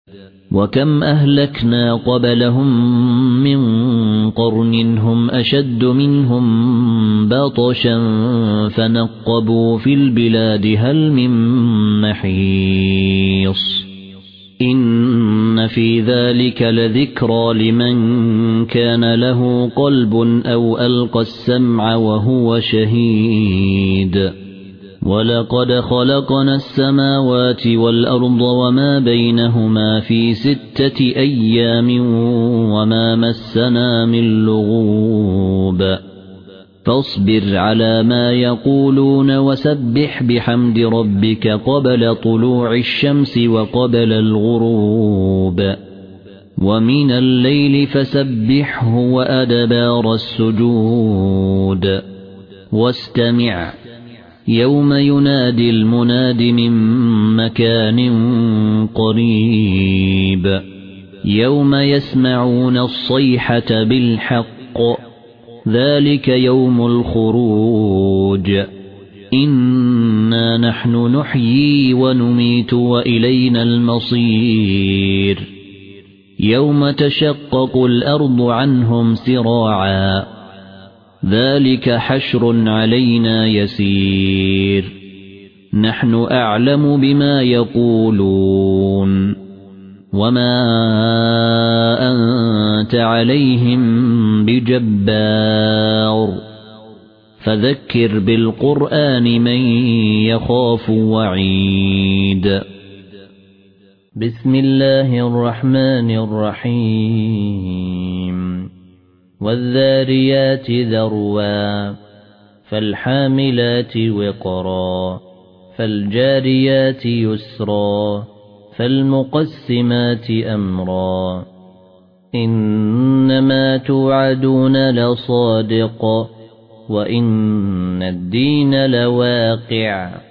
وكم أهلكنا قبلهم من قرن هم أشد منهم بطشا فنقبوا في البلاد هل من محيص إن في ذلك لذكرى لمن كان له قلب أو ألقى السمع وهو شهيد ولقد خلقنا السماوات والأرض وما بينهما في 6 أيام وما مسنا من لغوب فاصبر على ما يقولون وسبح بحمد ربك قبل طلوع الشمس وقبل الغروب ومن الليل فسبحه وأدبار السجود واستمع يوم ينادي المناد من مكان قريب يوم يسمعون الصيحة بالحق ذلك يوم الخروج إنا نحن نحيي ونميت وإلينا المصير يوم تشقق الأرض عنهم سراعا ذلك حشر علينا يسير نحن أعلم بما يقولون وما أنت عليهم بجبار فذكر بالقرآن من يخاف وعيد بسم الله الرحمن الرحيم والذاريات ذروا فالحاملات وقرا فالجاريات يسرا فالمقسمات أمرا إنما توعدون لصادق وإن الدين لواقع